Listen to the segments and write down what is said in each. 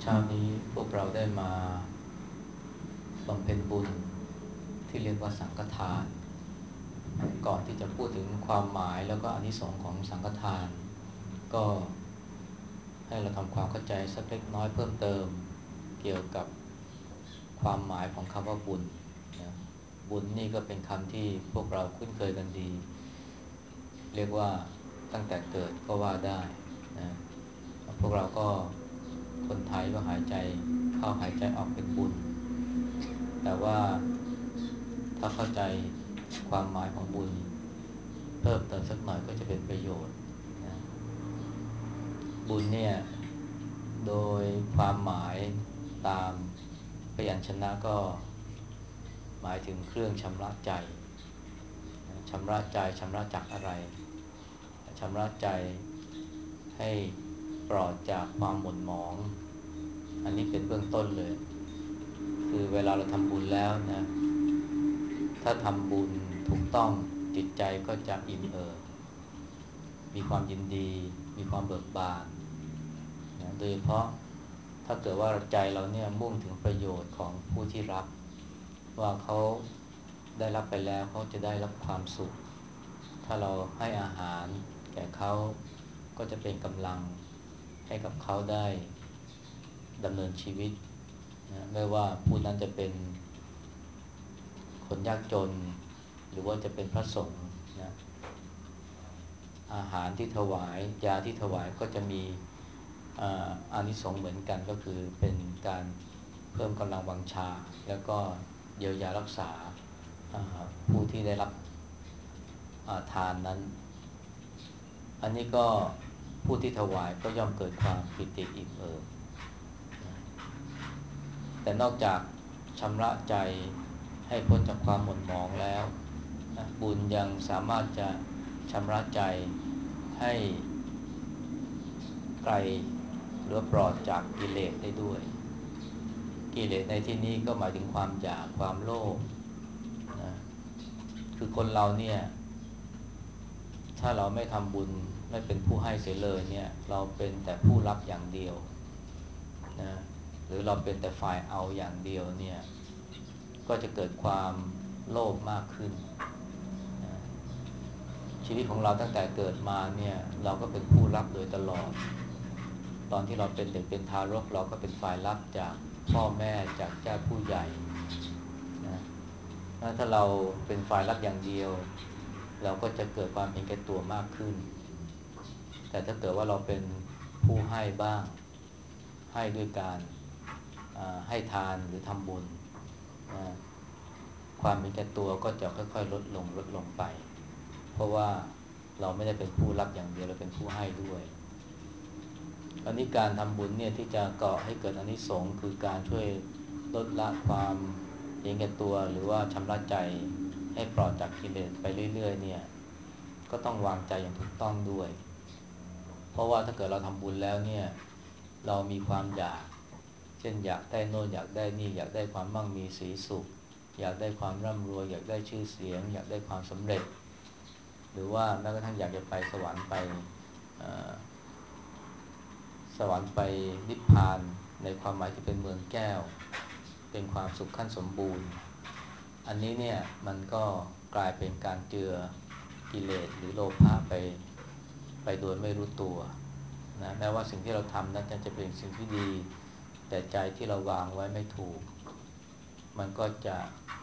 เช้านี้พวกเราได้มาบำเพ็ญบุญที่เรียกว่าสังฆทานก่อนที่จะพูดถึงความหมายแล้วก็อานิสงส์ของสังฆทานก็ให้เราทำความเข้าใจสักเล็กน้อยเพิ่มเติมเกี่ยวกับความหมายของคำว่าบุญนะบุญนี่ก็เป็นคำที่พวกเราคุ้นเคยกันดีเรียกว่าตั้งแต่เกิดก็ว่าได้นะพวกเราก็คนไทยก็หายใจเข้าหายใจออกเป็นบุญแต่ว่าถ้าเข้าใจความหมายของบุญเพิ่มเติมสักหน่อยก็จะเป็นประโยชน์นะบุญเนี่ยโดยความหมายตามพยัญชนะก็หมายถึงเครื่องชำระใจชำระใจชำระจากอะไรชำระใจให้ปลอดจากความหม่นหมองอันนี้เป็นเบื้องต้นเลยคือเวลาเราทำบุญแล้วนะถ้าทำบุญถูกต้องจิตใจก็จะอิ่มเอิบมีความยินดีมีความเบิกบานนะโดยเฉพาะถ้าเกิดว่าใจเราเนี่ยมุ่งถึงประโยชน์ของผู้ที่รับว่าเขาได้รับไปแล้วเขาจะได้รับความสุขถ้าเราให้อาหารแก่เขาก็จะเป็นกำลังให้กับเขาได้ดำเนินชีวิตนะไม่ว่าผู้นั้นจะเป็นคนยากจนหรือว่าจะเป็นพระสงฆ์นะอาหารที่ถวายยาที่ถวายก็จะมีอานิสงส์เหมือนกันก็คือเป็นการเพิ่มกำลังวังชาแล้วก็เยียวยารักษาผู้ที่ได้รับทานนั้นอันนี้ก็ผู้ที่ถวายก็ย่อมเกิดความปิติอิ่มเอิบแต่นอกจากชำระใจให้พ้นจากความหม่นหมองแล้วนะบุญยังสามารถจะชำระใจให้ไกลหรือปลอดจากกิเลสได้ด้วยกิเลสในที่นี้ก็หมายถึงความอยากความโลภนะคือคนเราเนี่ยถ้าเราไม่ทำบุญไม่เป็นผู้ให้เสียเลยเนี่ยเราเป็นแต่ผู้รับอย่างเดียวนะหรือเราเป็นแต่ฝ่ายเอาอย่างเดียวเนี่ยก็จะเกิดความโลภมากขึ้นนะชีวิตของเราตั้งแต่เกิดมาเนี่ยเราก็เป็นผู้รับโดยตลอดตอนที่เราเป็นเด็กเป็นทารกเราก็เป็นฝ่ายรับจากพ่อแม่จากญาติผู้ใหญ่นะถ้าเราเป็นฝ่ายรับอย่างเดียวเราก็จะเกิดความเห็นแก่ตัวมากขึ้นแต่ถ้าเกิดว่าเราเป็นผู้ให้บ้างให้ด้วยการให้ทานหรือทำบุญนะความเห็นแก่ตัวก็จะค่อยๆลดลงไปเพราะว่าเราไม่ได้เป็นผู้รับอย่างเดียวเราเป็นผู้ให้ด้วยอันนี้การทำบุญเนี่ยที่จะก่อให้เกิดอานิสงส์คือการช่วยลดละความเห็นแก่ตัวหรือว่าชำระใจให้ปลอดจากกิเลสไปเรื่อยๆเนี่ยก็ต้องวางใจอย่างถูกต้องด้วยเพราะว่าถ้าเกิดเราทำบุญแล้วเนี่ยเรามีความอยากเช่นอยากได้โน่นอยากได้นี่อยากได้ความมั่งมีสีสุขอยากได้ความร่ำรวยอยากได้ชื่อเสียงอยากได้ความสำเร็จหรือว่าแม้กระทั่งอยากจะไปสวรรค์ไปสวรรค์ไปนิพพานในความหมายที่เป็นเมืองแก้วเป็นความสุขขั้นสมบูรณ์อันนี้เนี่ยมันก็กลายเป็นการเจือกิเลสหรือโลภะไปโดยไม่รู้ตัวนะแม้ว่าสิ่งที่เราทำนั้นจะเป็นสิ่งที่ดีแต่ใจที่เราวางไว้ไม่ถูกมันก็จะ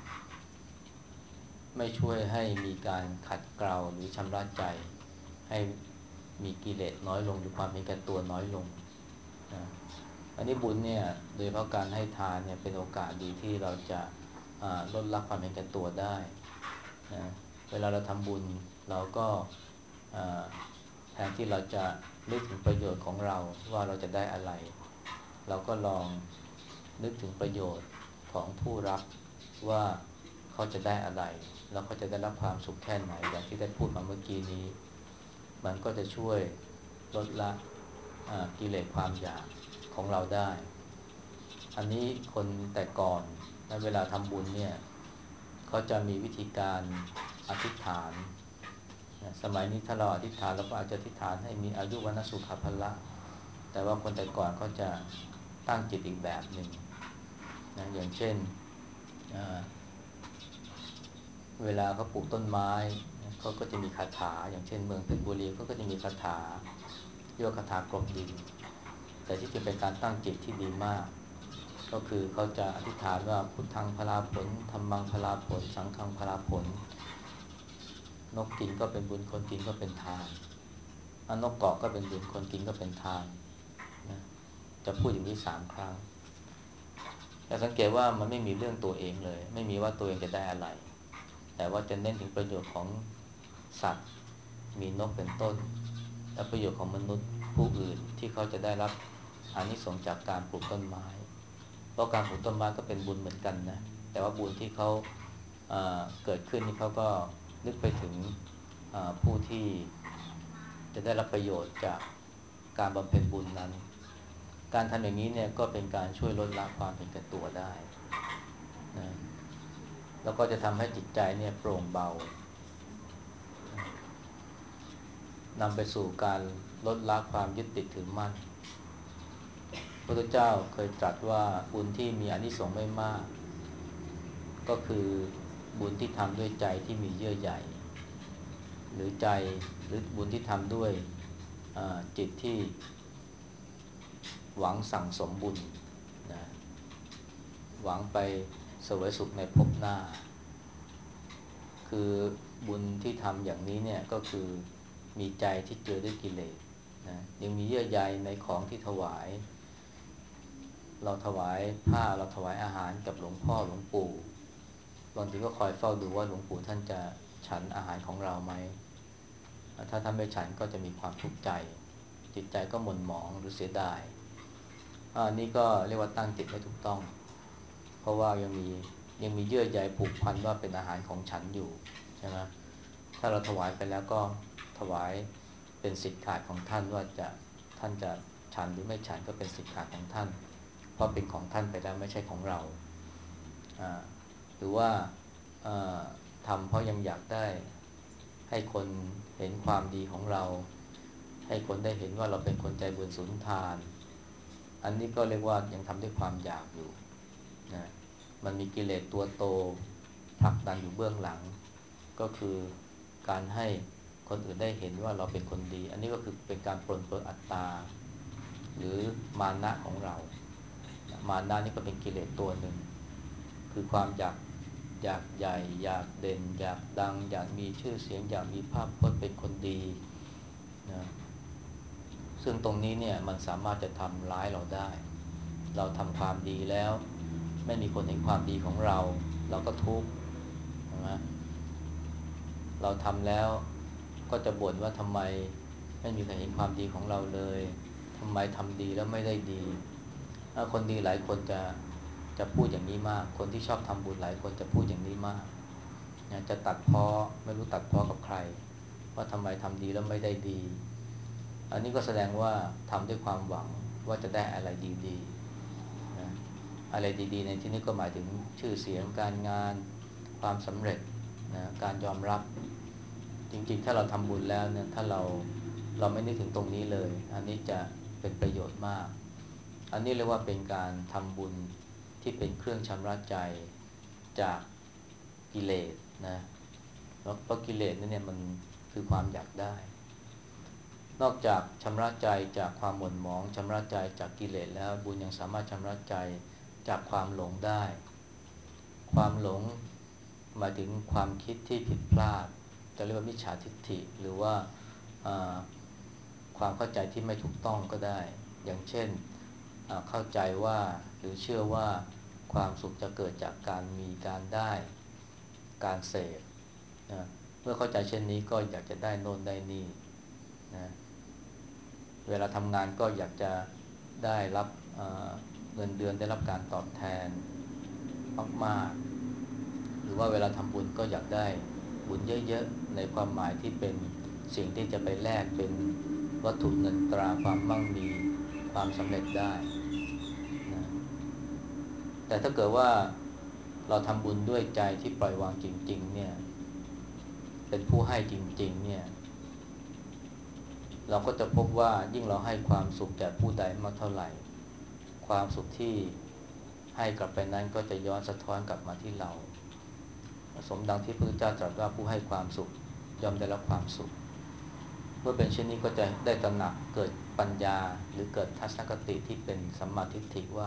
ไม่ช่วยให้มีการขัดเกลาหรือชำระใจให้มีกิเลสน้อยลงหรือความเห็นแก่ตัวน้อยลงนะอันนี้บุญเนี่ยโดยเฉพาะการให้ทานเนี่ยเป็นโอกาสดีที่เราจะลดละความเห็นแก่ตัวได้นะเวลาเราทำบุญเราก็แทนที่เราจะนึกถึงประโยชน์ของเราว่าเราจะได้อะไรเราก็ลองนึกถึงประโยชน์ของผู้รับว่าเขาจะได้อะไรแล้วเขาจะได้รับความสุขแค่ไหนอย่างที่ได้พูดมาเมื่อกี้นี้มันก็จะช่วยลดละกิเลสความอยากของเราได้อันนี้คนแต่ก่อนนะเวลาทำบุญเนี่ยเขาจะมีวิธีการอธิษฐานนะสมัยนี้ถ้าเราอธิษฐานเราก็อาจจะอธิษฐานให้มีอายุวันะสุขภละแต่ว่าคนแต่ก่อนเขาจะตั้งจิตอีกแบบหนึ่งนะอย่างเช่นเวลาเขาปลูกต้นไม้เขาก็จะมีคาถาอย่างเช่นเมืองเพชรบุรีเขาก็จะมีคาถาเรียกว่าคาถากรบดินแต่ที่จริงเป็นการตั้งจิตที่ดีมากก็คือเขาจะอธิษฐานว่าพุทธังพลาผลธัมมังพลาผลสังฆังพลาผลนกกินก็เป็นบุญคนกินก็เป็นทานนกเกาะก็เป็นบุญคนกินก็เป็นทานนะจะพูดอย่างนี้3 ครั้งแต่สังเกตว่ามันไม่มีเรื่องตัวเองเลยไม่มีว่าตัวเองจะได้อะไรแต่ว่าจะเน้นถึงประโยชน์ของสัตว์มีนกเป็นต้นและประโยชน์ของมนุษย์ผู้อื่นที่เขาจะได้รับอานิสงส์จากการปลูกต้นไม้เพราะการปลูกต้นไม้ก็เป็นบุญเหมือนกันนะแต่ว่าบุญที่เขาเกิดขึ้นนี่เขาก็นึกไปถึงผู้ที่จะได้รับประโยชน์จากการบำเพ็ญบุญนั้นการทำอย่างนี้เนี่ยก็เป็นการช่วยลดละความเห็นแก่ตัวได้นะแล้วก็จะทำให้จิตใจเนี่ยโปร่งเบานำไปสู่การลดละความยึดติดถือมั่นพระพุทธเจ้าเคยตรัสว่าบุญที่มีอานิสงส์ไม่มากก็คือบุญที่ทำด้วยใจที่มีเยื่อใยหรือใจหรือบุญที่ทำด้วยจิตที่หวังสั่งสมบุญนะหวังไปเสวยสุขในภพหน้าคือบุญที่ทำอย่างนี้เนี่ยก็คือมีใจที่เจือด้วยกิเลสนะยังมีเยื่อใยในของที่ถวายเราถวายผ้าเราถวายอาหารกับหลวงพ่อหลวงปู่บางทีก็คอยเฝ้าดูว่าหลวงปู่ท่านจะฉันอาหารของเราไหมถ้าท่านไม่ฉันก็จะมีความทุกข์ใจจิตใจก็หม่นหมองหรือเสียดายอันนี้ก็เรียกว่าตั้งจิตไม่ถูกต้องเพราะว่ายังมีเยื่อใยผูกพันว่าเป็นอาหารของฉันอยู่ใช่ไหมถ้าเราถวายไปแล้วก็ถวายเป็นสิทธิ์ขาดของท่านว่าท่านจะฉันหรือไม่ฉันก็เป็นสิทธิ์ขาดของท่านเพราะเป็นของท่านไปแล้วไม่ใช่ของเราหรือว่าทำเพราะยังอยากได้ให้คนเห็นความดีของเราให้คนได้เห็นว่าเราเป็นคนใจบุญสุนทานอันนี้ก็เรียกว่ายังทำด้วยความอยากอยู่นะมันมีกิเลสตัวโตผลักดันอยู่เบื้องหลังก็คือการให้คนอื่นได้เห็นว่าเราเป็นคนดีอันนี้ก็คือเป็นการปลนเปื้อนอัตตาหรือมานะของเรามานะนี่ก็เป็นกิเลสตัวหนึ่งคือความอยากใหญ่อยากเด่นอยากดังอยากมีชื่อเสียงอยากมีภาพพจน์เป็นคนดีนะซึ่งตรงนี้เนี่ยมันสามารถจะทำร้ายเราได้เราทำความดีแล้วไม่มีคนเห็นความดีของเราเราก็ทุกข์ใช่ไหมเราทำแล้วก็จะบ่นว่าทำไมไม่มีใครเห็นความดีของเราเลยทำไมทำดีแล้วไม่ได้ดีคนดีหลายคนจะพูดอย่างนี้มากคนที่ชอบทำบุญหลายคนจะพูดอย่างนี้มากจะตัดพ้อไม่รู้ตัดพ้อกับใครว่าทำไมทำดีแล้วไม่ได้ดีอันนี้ก็แสดงว่าทำด้วยความหวังว่าจะได้อะไรดีๆนะอะไรดีๆในที่นี้ก็หมายถึงชื่อเสียงการงานความสำเร็จนะการยอมรับจริงๆถ้าเราทำบุญแล้วเนี่ยถ้าเราไม่นึกถึงตรงนี้เลยอันนี้จะเป็นประโยชน์มากอันนี้เรียกว่าเป็นการทำบุญที่เป็นเครื่องชำระใจจากกิเลสนะเพราะกิเลสนั่นเนี่ยมันคือความอยากได้นอกจากชำระใจจากความหม่นหมองชำระใจจากกิเลสแล้วบุญยังสามารถชำระใจจากความหลงได้ความหลงหมายถึงความคิดที่ผิดพลาดจะเรียกว่ามิจฉาทิฏฐิหรือว่าความเข้าใจที่ไม่ถูกต้องก็ได้อย่างเช่นเข้าใจว่าหรือเชื่อว่าความสุขจะเกิดจากการมีการได้การเสพนะเมื่อเข้าใจเช่นนี้ก็อยากจะได้โน่นได้นี่นะเวลาทำงานก็อยากจะได้รับเงินเดือนได้รับการตอบแทนมากๆหรือว่าเวลาทำบุญก็อยากได้บุญเยอะๆในความหมายที่เป็นสิ่งที่จะไปแลกเป็นวัตถุเงินตราความมั่งมีความสำเร็จได้นะแต่ถ้าเกิดว่าเราทำบุญด้วยใจที่ปล่อยวางจริงๆเนี่ยเป็นผู้ให้จริงๆเนี่ยเราก็จะพบว่ายิ่งเราให้ความสุขแก่ผู้ใดมากเท่าไหร่ความสุขที่ให้กลับไปนั้นก็จะย้อนสะท้อนกลับมาที่เราสมดังที่พระพุทธเจ้าตรัสว่าผู้ให้ความสุขย่อมได้รับความสุขเมื่อเป็นเช่นนี้ก็จะได้ตระหนักเกิดปัญญาหรือเกิดทัศนคติที่เป็นสัมมาทิฏฐิว่า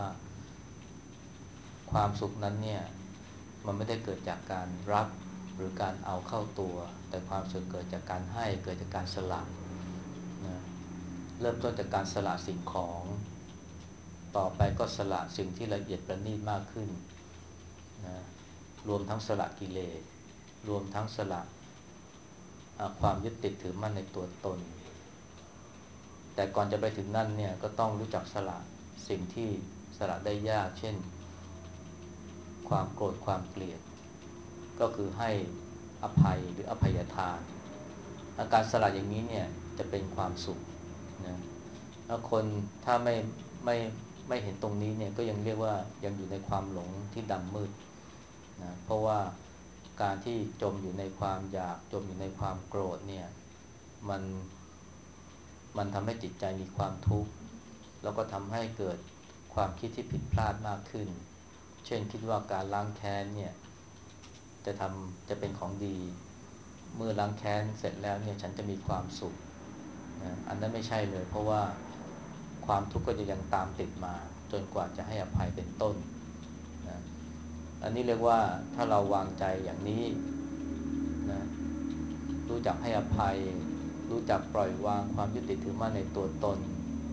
ความสุขนั้นเนี่ยมันไม่ได้เกิดจากการรับหรือการเอาเข้าตัวแต่ความสุขเกิดจากการให้เกิดจากการสละนะเริ่มต้นจากการสละสิ่งของต่อไปก็สละสิ่งที่ละเอียดประณีตมากขึ้นนะรวมทั้งสละกิเลสรวมทั้งสละความยึดติดถือมั่นในตัวตนแต่ก่อนจะไปถึงนั่นเนี่ยก็ต้องรู้จักสละสิ่งที่สละได้ยากเช่นความโกรธความเกลียดก็คือให้อภัยหรืออภัยทานอาการสละอย่างนี้เนี่ยจะเป็นความสุขนะถ้าคนถ้าไม่ไม่เห็นตรงนี้เนี่ยก็ยังเรียกว่ายังอยู่ในความหลงที่ดำมืดนะเพราะว่าการที่จมอยู่ในความอยากจมอยู่ในความโกรธเนี่ยมันมันทำให้จิตใจมีความทุกข์แล้วก็ทำให้เกิดความคิดที่ผิดพลาดมากขึ้นเช่นคิดว่าการล้างแค้นเนี่ยจะเป็นของดีเมื่อล้างแค้นเสร็จแล้วเนี่ยฉันจะมีความสุขนะอันนั้นไม่ใช่เลยเพราะว่าความทุกข์ก็จะยังตามติดมาจนกว่าจะให้อภัยเป็นต้นนะอันนี้เรียกว่าถ้าเราวางใจอย่างนี้นะรู้จักให้อภัยรู้จักปล่อยวางความยึดติดถือมั่นในตัวตน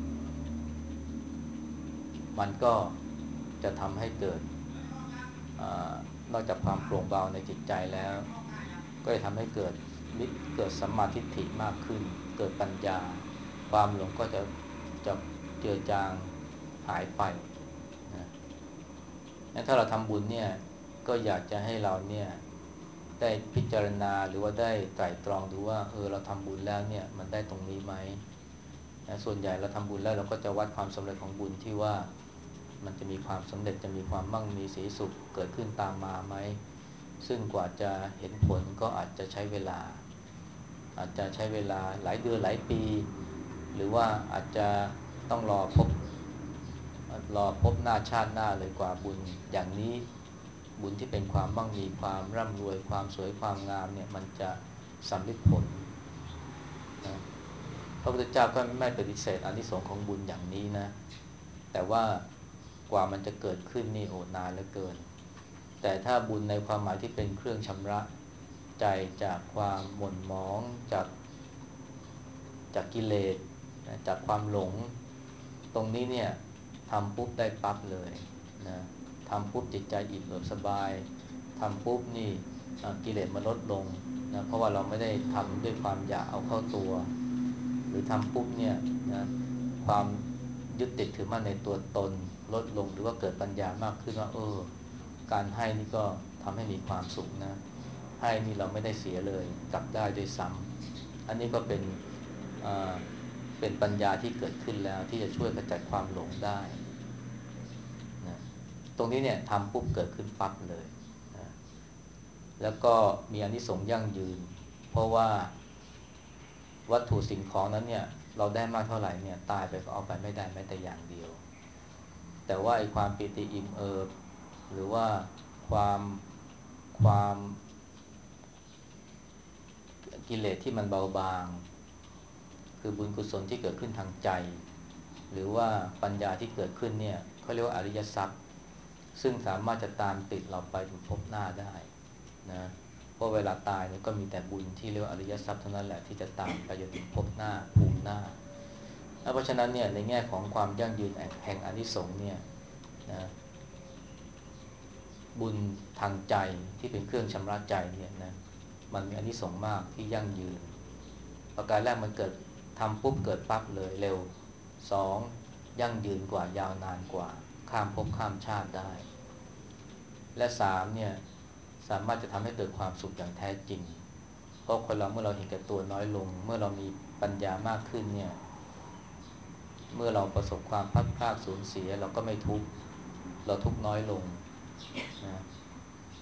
มันก็จะทำให้เกิดนอกจากความโปร่งเบาในจิตใจแล้วก็จะทำให้เกิดสัมมาทิฏฐิมากขึ้นเกิดปัญญาความหลงก็จะเจือจางหายไปนะถ้าเราทำบุญเนี่ยก็อยากจะให้เราเนี่ยได้พิจารณาหรือว่าได้ไตร่ตรองดูว่าเราทำบุญแล้วเนี่ยมันได้ตรงนี้ไหมนะส่วนใหญ่เราทำบุญแล้วเราก็จะวัดความสำเร็จของบุญที่ว่ามันจะมีความสำเร็จจะมีความมั่งมีสีสุขเกิดขึ้นตามมาไหมซึ่งกว่าจะเห็นผลก็อาจจะใช้เวลาหลายเดือนหลายปีหรือว่าอาจจะต้องรอพบหน้าชาติหน้าเลยกว่าบุญอย่างนี้บุญที่เป็นความมั่งมีความร่ำรวยความสวยความงามเนี่ยมันจะสำเร็จผลนะพระพุทธเจ้าก็ไม่ปฏิเสธอานิสงส์ของบุญอย่างนี้นะแต่ว่ากว่ามันจะเกิดขึ้นนี่โอ้นานเหลือเกินแต่ถ้าบุญในความหมายที่เป็นเครื่องชำระใจจากความหม่นหมองจากกิเลสจากความหลงตรงนี้เนี่ยทำปุ๊บได้ปั๊บเลยนะทำปุ๊บจิตใจอิ่มเอิบสบายทำปุ๊บนี่กิเลสมันลดลงนะเพราะว่าเราไม่ได้ทำด้วยความอยากเอาเข้าตัวหรือทำปุ๊บเนี่ยนะความยึดติดถือมั่นในตัวตนลดลงหรือว่าเกิดปัญญามากขึ้นว่าการให้นี่ก็ทำให้มีความสุขนะให้นี่เราไม่ได้เสียเลยกลับได้ด้วยซ้ำอันนี้ก็เป็นปัญญาที่เกิดขึ้นแล้วที่จะช่วยขจัดความหลงได้นะตรงนี้เนี่ยทำปุ๊บเกิดขึ้นปั๊บเลยนะแล้วก็มีอานิสงส์ยั่งยืนเพราะว่าวัตถุสิ่งของนั้นเนี่ยเราได้มากเท่าไหร่เนี่ยตายไปก็เอาไปไม่ได้แม้แต่อย่างเดียวแต่ว่าไอ้ความปิติอิ่มเอิบหรือว่าความความกิเลสที่มันเบาบางคือบุญกุศลที่เกิดขึ้นทางใจหรือว่าปัญญาที่เกิดขึ้นเนี่ยเขาเรียกว่าอริยทรัพย์ซึ่งสามารถจะตามติดเราไปถึงภพหน้าได้นะเพราะเวลาตายเนี่ยก็มีแต่บุญที่เรียกว่าอริยทรัพย์เท่านั้นแหละที่จะตามไปจนถึงภพหน้าภูมิหน้าเพราะฉะนั้นเนี่ยในแง่ของความยั่งยืนแห่งอานิสงส์เนี่ยนะบุญทางใจที่เป็นเครื่องชำระใจเนี่ยนะมันมีอานิสงส์มากที่ยั่งยืนประการแรกมันเกิดทำปุ๊บเกิดปั๊บเลยเร็วสองยั่งยืนกว่ายาวนานกว่าข้ามภพข้ามชาติได้และสามเนี่ยสามารถจะทำให้เกิดความสุขอย่างแท้จริงเพราะคนเราเมื่อเราเห็นแก่ตัวน้อยลงเมื่อเรามีปัญญามากขึ้นเนี่ยเมื่อเราประสบความพลัดพรากสูญเสียเราก็ไม่ทุกข์เราทุกข์น้อยลงนะ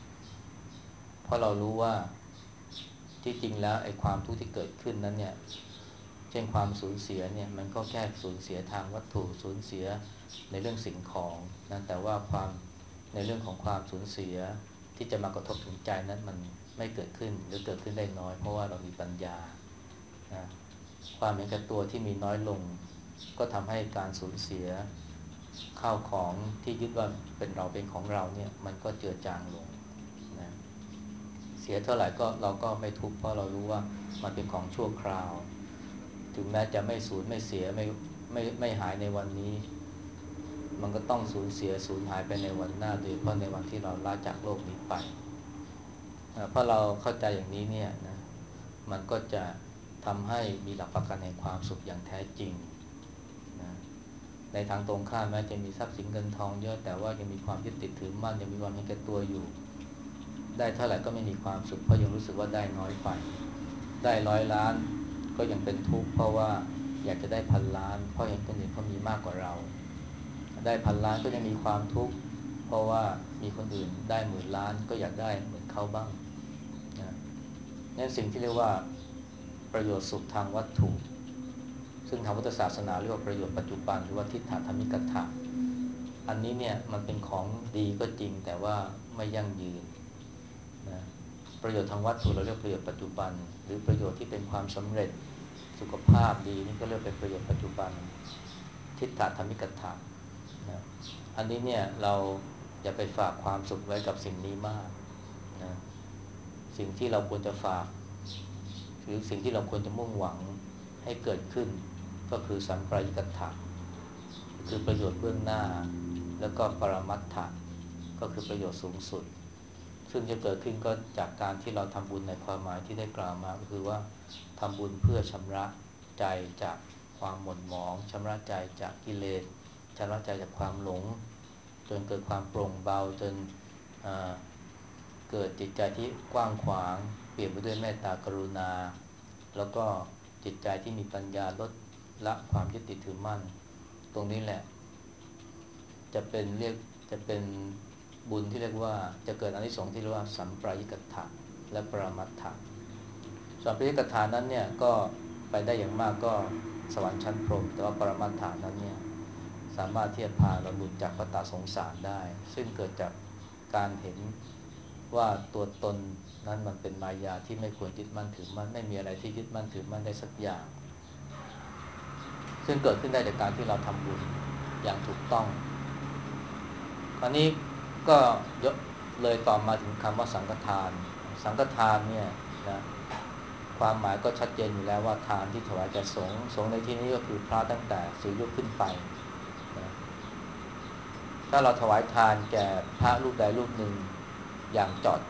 เพราะเรารู้ว่าที่จริงแล้วไอ้ความทุกข์ที่เกิดขึ้นนั้นเนี่ยเช่นความสูญเสียเนี่ยมันก็แค่สูญเสียทางวัตถุสูญเสียในเรื่องสิ่งของนะแต่ว่าความในเรื่องของความสูญเสียที่จะมากระทบถึงใจนั้นมันไม่เกิดขึ้นหรือเกิดขึ้นได้น้อยเพราะว่าเรามีปัญญานะความเห็นแก่ตัวที่มีน้อยลงก็ทำให้การสูญเสียข้าวของที่ยึดว่าเป็นเราเป็นของเราเนี่ยมันก็เจือจางลงนะเสียเท่าไหร่ก็เราก็ไม่ทุกข์เพราะเรารู้ว่ามันเป็นของชั่วคราวถึงแม้จะไม่สูญไม่เสียไม่หายในวันนี้มันก็ต้องสูญเสียสูญหายไปในวันหน้าโดยเฉพาะในวันที่เราลาจากโลกนี้ไปเพราะเราเข้าใจอย่างนี้เนี่ยนะมันก็จะทำให้มีหลักประกันแห่งความสุขอย่างแท้จริงนะในทางตรงข้ามแม้จะมีทรัพย์สินเงินทองเยอะแต่ว่ายังมีความยึดติดถือมั่นยังมีความเห็นแก่ตัวอยู่ได้เท่าไหร่ก็ไม่มีความสุขเพราะยังรู้สึกว่าได้น้อยไปได้100 ล้านก็ยังเป็นทุกข์เพราะว่าอยากจะได้1,000 ล้านเพราะเห็นคนอื่นเขามีมากกว่าเราได้1,000 ล้านก็ยังมีความทุกข์เพราะว่ามีคนอื่นได้10,000 ล้านก็อยากได้เหมือนเขาบ้างนะนั่นสิ่งที่เรียกว่าประโยชน์สุขทางวัตถุซึ่งทางพุทธศาสนาเรียกว่าประโยชน์ปัจจุบันหรือว่าทิฏฐธรรมิกถะอันนี้เนี่ยมันเป็นของดีก็จริงแต่ว่าไม่ยั่งยืนนะประโยชน์ทางวัตถุเราเรียกประโยชน์ปัจจุบันหรือประโยชน์ที่เป็นความสำเร็จสุขภาพดีนี่ก็เรียกเป็นประโยชน์ปัจจุบันทิฏฐธรรมิกถะนะอันนี้เนี่ยเราอย่าไปฝากความสุขไว้กับสิ่งนี้มากนะสิ่งที่เราควรจะฝากหรือสิ่งที่เราควรจะมุ่งหวังให้เกิดขึ้นก็คือสัมปรายกถะคือประโยชน์เบื้องหน้าแล้วก็ปรมัตถะก็คือประโยชน์สูงสุดซึ่งจะเกิดขึ้นก็จากการที่เราทำบุญในความหมายที่ได้กล่าวมาก็คือว่าทำบุญเพื่อชำระใจจากความหม่นหมองชำระใจจากกิเลสชำระใจจากความหลงจนเกิดความโปร่งเบาจนเกิดจิตใจที่กว้างขวางเปลี่ยนไปด้วยเมตตากรุณาแล้วก็จิตใจที่มีปัญญาลดละความยึดติดถือมั่นตรงนี้แหละจะเป็นบุญที่เรียกว่าจะเกิดอานิสงส์ที่เรียกว่าสัมปรายกถะและปรมัตถะสัมปรายกถานั้นเนี่ยก็ไปได้อย่างมากก็สวรรค์ชั้นพรหมแต่ว่าปรมัตถานั้นเนี่ยสามารถที่จะพาเราหลุดจากวัฏฏะสงสารได้ซึ่งเกิดจากการเห็นว่าตัวตนนั้นมันเป็นมายาที่ไม่ควรยึดมั่นถือมั่นไม่มีอะไรที่ยึดมั่นถือมั่นได้สักอย่างซึ่งเกิดขึ้นได้จากการที่เราทำบุญอย่างถูกต้องคราวนี้ก็ยกเลยต่อมาถึงคำว่าสังฆทานสังฆทานเนี่ยนะความหมายก็ชัดเจนอยู่แล้วว่าทานที่ถวายแก่สงฆ์ในที่นี้ก็คือพระตั้งแต่4 รูปขึ้นไปนะถ้าเราถวายทานแก่พระรูปใดรูปหนึ่งอย่าง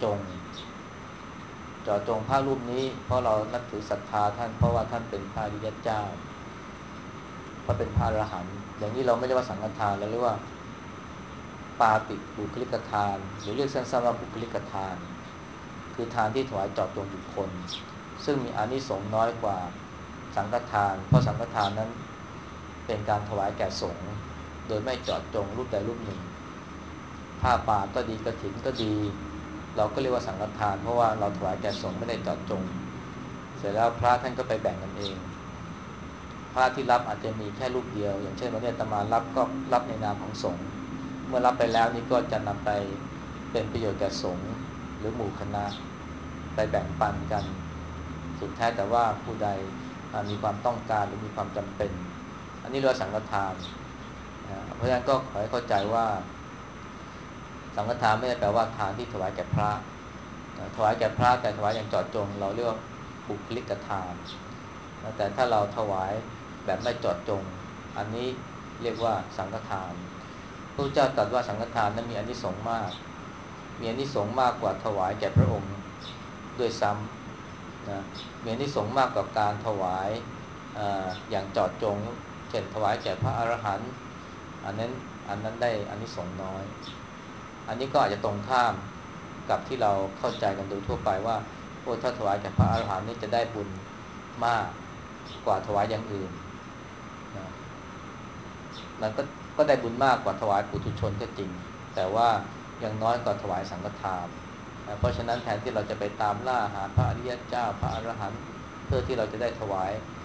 เจาะจงพระรูปนี้เพราะเรานับถือศรัทธาท่านเพราะว่าท่านเป็นพระอริยเจ้าเพราะเป็นพระอรหันต์อย่างนี้เราไม่เรียกว่าสังฆทานเราเรียกว่าปาติบุคลิกทานหรือเรียกสั้นๆว่าบุคลิกทานคือทานที่ถวายเจาะจงบุคคลซึ่งมีอานิสงส์น้อยกว่าสังฆทานเพราะสังฆทานนั้นเป็นการถวายแก่สงฆ์โดยไม่เจาะจงรูปใดรูปหนึ่งผ้าป่าก็ดีกฐินก็ดีเราก็เรียกว่าสังฆทานเพราะว่าเราถวายแก่สงฆ์ไม่ได้เจาะจงเสร็จแล้วพระท่านก็ไปแบ่งกันเองพระที่รับอาจจะมีแค่รูปเดียวอย่างเช่นวันนี้อาตมารับก็รับในนามของสงฆ์เมื่อรับไปแล้วนี่ก็จะนำไปเป็นประโยชน์แก่สงฆ์หรือหมู่คณะไปแบ่งปันกันสุดแท้แต่ว่าผู้ใดมีความต้องการหรือมีความจำเป็นอันนี้เรียกว่าสังฆทานเพราะฉะนั้นก็ขอให้เข้าใจว่าสังฆทานไม่ได้แปลว่าทานที่ถวายแก่พระถวายแก่พระแต่ถวายอย่างเจาะจงเราเรียกว่าบุคลิกทานแต่ถ้าเราถวายแบบไม่เจาะจงอันนี้เรียกว่าสังฆทานพระพุทธเจ้าตรัสว่าสังฆทานนั้นมีอานิสงส์มากมีอานิสงส์มากกว่าถวายแก่พระองค์ด้วยซ้ำนะมีอานิสงส์มากกว่าการถวายอย่างเจาะจงเช่นถวายแก่พระอรหันต์อันนั้นได้อานิสงส์น้อยอันนี้ก็อาจจะตรงข้ามกับที่เราเข้าใจกันโดยทั่วไปว่าถ้าถวายแก่พระอรหันต์นี่จะได้บุญมากกว่าถวายอย่างอื่นนะมันก็ได้บุญมากกว่าถวายปุถุชนก็จริงแต่ว่ายังน้อยกว่าถวายสังฆทานนะเพราะฉะนั้นแทนที่เราจะไปตามล่าหาพระอริยเจ้าพระอรหันต์เพื่อที่เราจะได้ถวาย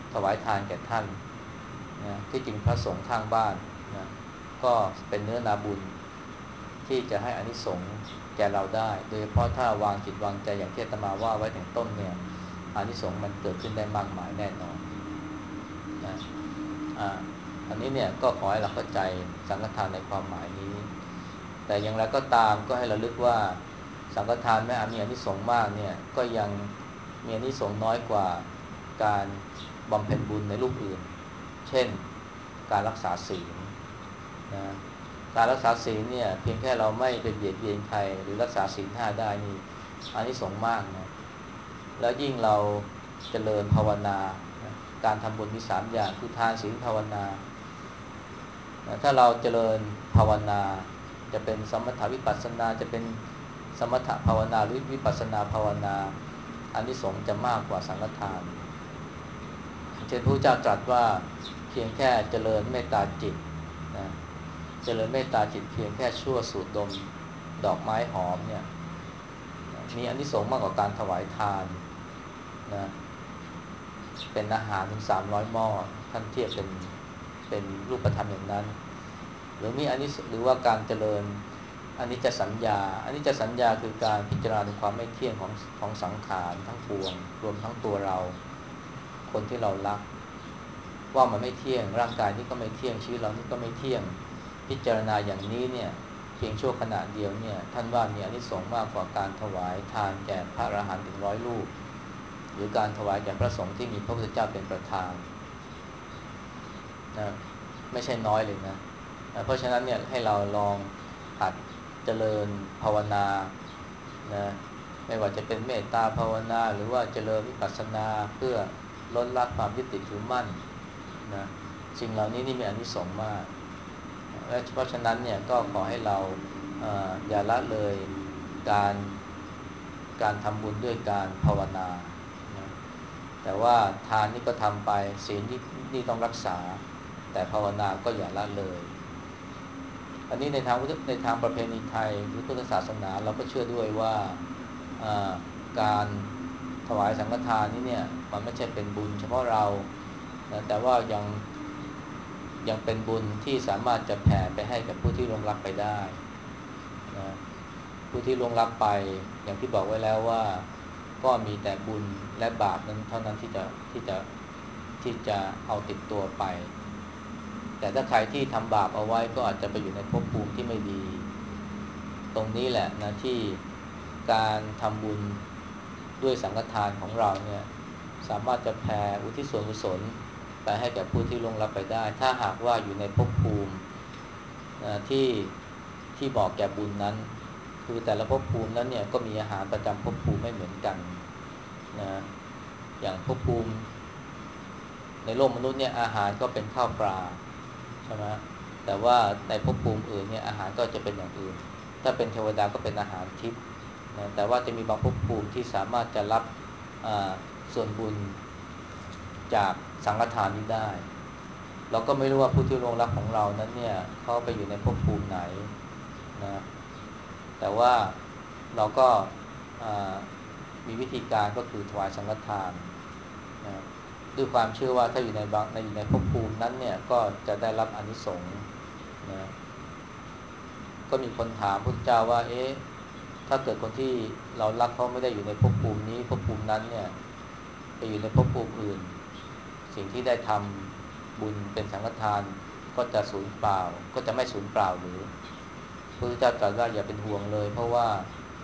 ถวายทานแก่ท่านนะที่จริงพระสงฆ์ข้างบ้านนะก็เป็นเนื้อนาบุญที่จะให้อานิสงส์แก่เราได้โดยเฉพาะถ้าวางจิตวางใจอย่างที่อาตมาว่าไว้ถึงต้นเนี่ยอานิสงส์มันเกิดขึ้นได้มากมายแน่นอนนะอ่าอันนี้เนี่ยก็ขอให้เราเข้าใจสังฆทานในความหมายนี้แต่อย่างไรก็ตามก็ให้ระลึกว่าสังฆทานแม้อาจมีอานิสงส์มากเนี่ยก็ยังมีอานิสงส์น้อยกว่าการบำเพ็ญบุญในรูปอื่นเช่นการรักษาศีลนะการรักษาศีลเนี่ยเพียงแค่เราไม่ไปเบียดเบียนใครหรือรักษาศีลห้าได้นี่อานิสงส์มากนะแล้วยิ่งเราเจริญภาวนานะการทำบุญมี3อย่างคือทานศีลภาวนานะถ้าเราเจริญภาวนาจะเป็นสมถวิปัสสนาจะเป็นสมถภาวนาหรือวิปัสสนาภาวนาอานิสงส์จะมากกว่าสังฆทานเช่นพระพุทธเจ้าตรัสว่าเพียงแค่เจริญเมตตาจิตนะเจริญเมตตาจิตเพียงแค่ชั่วสูดดมดอกไม้หอมเนี่ยมีอานิสงส์มากกว่าการถวายทานนะเป็นอาหารถึง300หม้อท่านเทียบเป็นรูปธรรมอย่างนั้นหรือมีอานิสงส์หรือว่าการเจริญอนิจจสัญญาอนิจจสัญญาคือการพิจารณาถึงความไม่เที่ยงของสังขารทั้งปวงรวมทั้งตัวเราคนที่เรารักว่ามันไม่เที่ยงร่างกายนี้ก็ไม่เที่ยงชีวิตเรานี่ก็ไม่เที่ยงพิจารณาอย่างนี้เนี่ยเพียงชั่วขณะเดียวเนี่ยท่านว่ามีอานิสงส์มากกว่าการถวายทานแก่พระอรหันต์ถึง100 รูปหรือการถวายแก่พระสงฆ์ที่มีพระพุทธเจ้าเป็นประธานนะไม่ใช่น้อยเลยนะเพราะฉะนั้นเนี่ยให้เราลองหัดเจริญภาวนานะไม่ว่าจะเป็นเมตตาภาวนาหรือว่าเจริญวิปัสสนาเพื่อลดละความยึดติดถือมั่นนะสิ่งเหล่านี้นี่มีอานิสงส์มากและเพราะฉะนั้นเนี่ยก็ขอให้เราอย่าละเลยการการทำบุญด้วยการภาวนานะแต่ว่าทานนี่ก็ทำไปศีลนี่ต้องรักษาแต่ภาวนาก็อย่าละเลยอันนี้ในทางประเพณีไทยหรือพุทธศาสนาเราก็เชื่อด้วยว่าการถวายสังฆทานนี้เนี่ยมันไม่ใช่เป็นบุญเฉพาะเรานะแต่ว่ายังเป็นบุญที่สามารถจะแผ่ไปให้กับผู้ที่ล่วงลับไปได้นะผู้ที่ล่วงลับไปอย่างที่บอกไว้แล้วว่าก็มีแต่บุญและบาปนั้นเท่านั้นที่จะเอาติดตัวไปแต่ถ้าใครที่ทำบาปเอาไว้ก็อาจจะไปอยู่ในภพภูมิที่ไม่ดีตรงนี้แหละนะที่การทำบุญด้วยสังฆทานของเราเนี่ยสามารถจะแผ่อุทิศส่วนกุศลไปให้แก่ผู้ที่ล่วงลับไปได้ถ้าหากว่าอยู่ในภพภูมิที่บอกแก่บุญนั้นคือแต่ละภพภูมินั้นเนี่ยก็มีอาหารประจำภพภูมิไม่เหมือนกันนะอย่างภพภูมิในโลกมนุษย์เนี่ยอาหารก็เป็นข้าวปลาใช่ไหมแต่ว่าในภพภูมิอื่นเนี่ยอาหารก็จะเป็นอย่างอื่นถ้าเป็นเทวดาก็เป็นอาหารทิพย์นะแต่ว่าจะมีบางภพภูมิที่สามารถจะรับส่วนบุญจากสังฆทานนี้ได้เราก็ไม่รู้ว่าผู้ที่ล่วงลับของเรานั้นเนี่ยเขาไปอยู่ในภพภูมิไหนนะแต่ว่าเราก็มีวิธีการก็คือถวายสังฆทานนะด้วยความเชื่อว่าถ้าอยู่ในภพภูมินั้นเนี่ยก็จะได้รับอานิสงส์นะก็มีคนถามพระพุทธเจ้าว่าถ้าเกิดคนที่เรารักเขาไม่ได้อยู่ในภพภูมินี้ภพภูมินั้นเนี่ยไปอยู่ในภพภูมิอื่นสิ่งที่ได้ทำบุญเป็นสังฆทานก็จะสูญเปล่าก็จะไม่สูญเปล่าหรือพระพุทธเจ้าตรัสว่าอย่าเป็นห่วงเลยเพราะว่า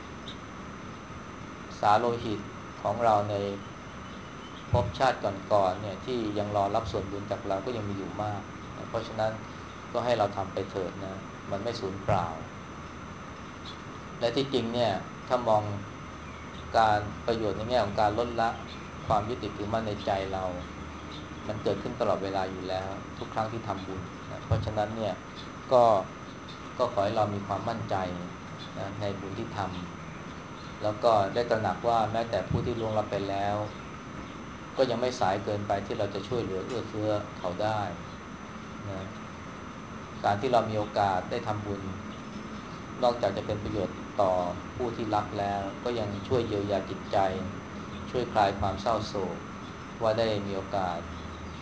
สาโลหิตของเราในภพชาติก่อนๆเนี่ยที่ยังรอรับส่วนบุญจากเราก็ยังมีอยู่มากเพราะฉะนั้นก็ให้เราทำไปเถิดนะมันไม่สูญเปล่าและที่จริงเนี่ยถ้ามองการประโยชน์ในแง่ของการลดละความยึดติดถือมั่นในใจเรามันเกิดขึ้นตลอดเวลาอยู่แล้วทุกครั้งที่ทำบุญนะเพราะฉะนั้นเนี่ยก็ก็ขอให้เรามีความมั่นใจนะในบุญที่ทำแล้วก็ได้ตระหนักว่าแม้แต่ผู้ที่ล่วงลับไปแล้วก็ยังไม่สายเกินไปที่เราจะช่วยเหลือเอื้อเฟื้อเขาได้นะการที่เรามีโอกาสได้ทำบุญนอกจากจะเป็นประโยชน์ต่อผู้ที่รักแล้วก็ยังช่วยเยียวยาจิตใจช่วยคลายความเศร้าโศกว่าได้มีโอกาส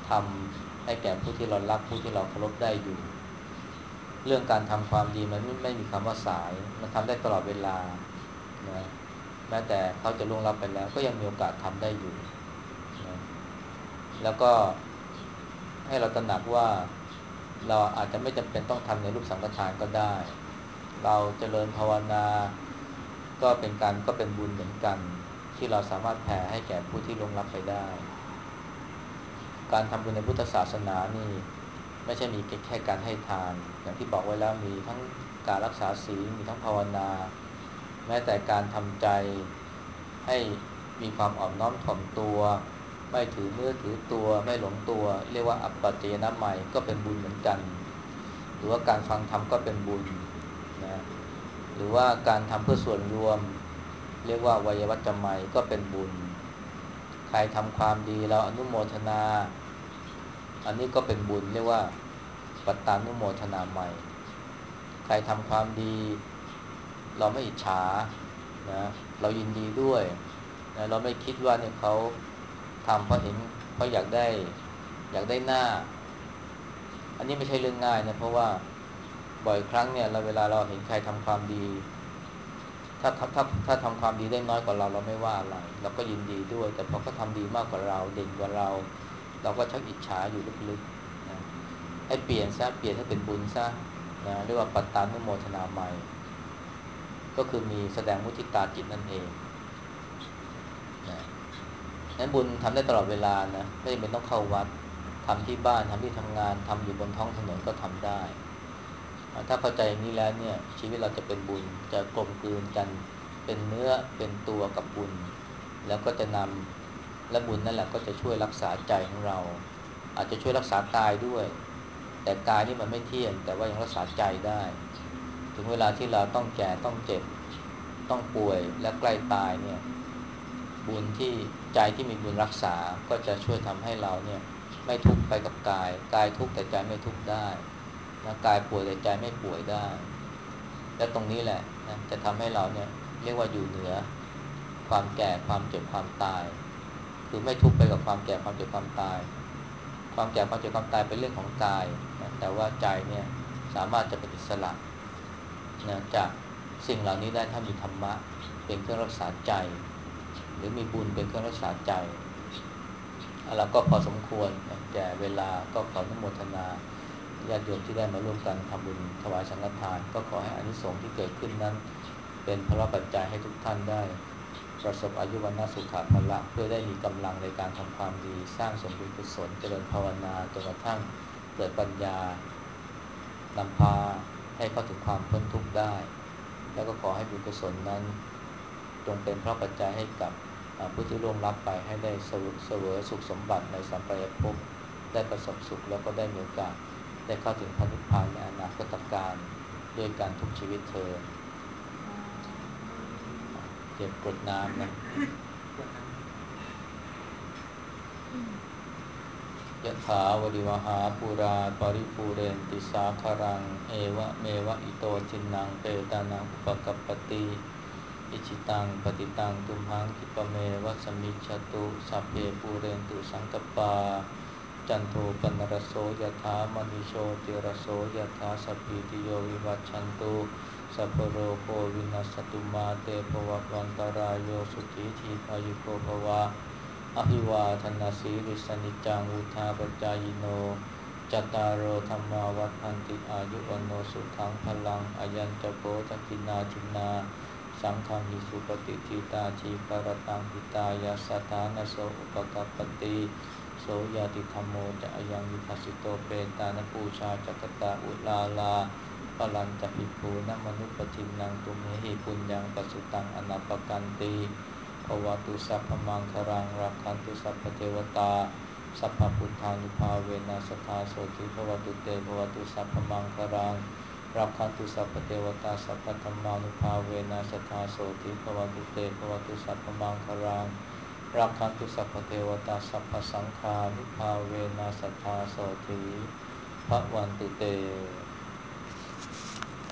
ทำให้แก่ผู้ที่เรารักผู้ที่เราเคารพได้อยู่เรื่องการทำความดีมันไม่มีคำว่าสายมันทำได้ตลอดเวลานะแม้แต่เขาจะล่วงลับไปแล้วก็ยังมีโอกาสทำได้อยู่นะแล้วก็ให้เราตระหนักว่าเราอาจจะไม่จำเป็นต้องทำในรูปสังฆทานก็ได้เราเจริญภาวนาก็เป็นบุญเหมือนกันที่เราสามารถแผ่ให้แก่ผู้ที่ล่วงลับไปได้การทำบุญในพุทธศาสนานี่ไม่ใช่มีแค่การให้ทานอย่างที่บอกไว้แล้วมีทั้งการรักษาศีลมีทั้งภาวนาแม้แต่การทำใจให้มีความอ่อนน้อมถ่อมตัวไม่ถือเนื้อถือตัวไม่หลงตัวเรียกว่าอัปปัจจยนะใหม่ก็เป็นบุญเหมือนกันหรือว่าการฟังธรรมก็เป็นบุญนะหรือว่าการทำเพื่อส่วนรวมเรียกว่าวัยวัจจะใหม่ก็เป็นบุญใครทำความดีเราอนุโมทนาอันนี้ก็เป็นบุญเรียกว่าปัตตานุโมทนาใหม่ใครทำความดีเราไม่อิจฉานะเรายินดีด้วยนะเราไม่คิดว่าเนี่ยเขาทำเพราะเห็นเพราะอยากได้หน้าอันนี้ไม่ใช่เรื่องง่ายนะเพราะว่าบ่อยครั้งเนี่ยเวลาเราเห็นใครทำความดีถ้าทำความดีได้น้อยกว่าเราไม่ว่าอะไรเราก็ยินดีด้วยแต่พอเขาทำดีมากกว่าเราเด่นกว่าเราก็ชักอิจฉาอยู่ลึกๆนะให้เปลี่ยนซะเปลี่ยนให้เป็นบุญซะนะเรียกว่าปัตตานุโมทนาใหม่ก็คือมีแสดงมุทิตาจิตนั่นเองนะนั้นบุญทำได้ตลอดเวลานะไม่จำเป็นต้องเข้าวัดทำที่บ้านทำที่ทำงานทำอยู่บนท้องถนนก็ทำได้ถ้าเข้าใจอย่างนี้แล้วเนี่ยชีวิตเราจะเป็นบุญจะกลมกลืนกันเป็นเนื้อเป็นตัวกับบุญแล้วก็จะนำและบุญนั่นแหละก็จะช่วยรักษาใจของเราอาจจะช่วยรักษากายด้วยแต่กายนี่มันไม่เที่ยงแต่ว่ายังรักษาใจได้ถึงเวลาที่เราต้องแก่ต้องเจ็บต้องป่วยและใกล้ตายเนี่ยบุญที่ใจที่มีบุญรักษาก็จะช่วยทำให้เราเนี่ยไม่ทุกข์ไปกับกายทุกข์แต่ใจไม่ทุกข์ได้นะกายป่วยแต่ใจไม่ป่วยได้และตรงนี้แหละนะจะทำให้เราเนี่ยเรียกว่าอยู่เหนือความแก่ความเจ็บความตายคือไม่ทุกข์ไปกับความแก่ความเจ็บความตายความแก่ความเจ็บความตายเป็นเรื่องของกายนะแต่ว่าใจเนี่ยสามารถจะเป็นอิสระนะจากสิ่งเหล่านี้ได้ถ้ามีธรรมะเป็นเครื่องรักษาใจหรือมีบุญเป็นเครื่องรักษาใจเราก็พอสมควรนะแก่เวลาก็ขออนุโมทนาญาติโยมที่ได้มาร่วมกันทำบุญถวายสังฆทานก็ขอให้อานิสงส์ที่เกิดขึ้นนั้นเป็นพละปัจจัยให้ทุกท่านได้ประสบอายุวันะสุขภละเพื่อได้มีกำลังในการทำความดีสร้างสมบุญกุศลเจริญภาวนาจนกระทั่งเกิดปัญญานำพาให้เข้าถึงความพ้นทุกข์ได้แล้วก็ขอให้บุญกุศลนั้นจงเป็นพระปัจจัยให้กับผู้ที่ล่วงลับไปให้ได้เสวยสุขสมบัติในสัมปรายภพได้ประสบสุขแล้วก็ได้มีโอกาสได้เข้าถึงพระนิพพานในอนาคตการด้วยการทุกชีวิตเธอเตรียมกรวดน้ำนะยะถาวริวหาปุราปริปูเรนติสาคารังเอวะเมวะอิโตทินังเปตานังอุปกัปปติอิจิตังปฏิตังตุมหังคิปะเมวะสมิจฉตุสัพเพปูเรนตุสังกปาจันโทปนรสโสยถามณิโชติรสโสยถาสัพพิติโยวิวัชชันตุสัพพโรโควินัสตุมาเตภวะวันตรายโยสุขีทีพายุโกภวะอภิวาทนาสีริสนิจังวุธาปจายโนจตารโอธรรมาวัฏันติอายุวันโนสุขังพลังอายัญจโกทกินาทินาสังฆังหิสุปฏิทิตาชีกรตังหิตายาสถานโสอุปกัปปติโสยติธรรมโมจะอายังวิคัสสิโตเปตานปูชาจักตาอุลาลาพลันจะภิกขุนัมนุปทินังตุเมหิปุญญังปสุตังอนาปกันติภวตุสัพพมังครังรักขันตุสัพพเทวตาสัพพพุทธานุภาเวนัสธาโสติภวตุเตภวตุสัพพมังครังรักขันตุสัพพเทวตาสัพพธรรมานุภาเวนัสธาโสติภวตุเตภวตุสัพพมังครังรักขันตุสัพพเทวตาสัพพสังฆานุภาเวนัสธาโสติภวันตุเต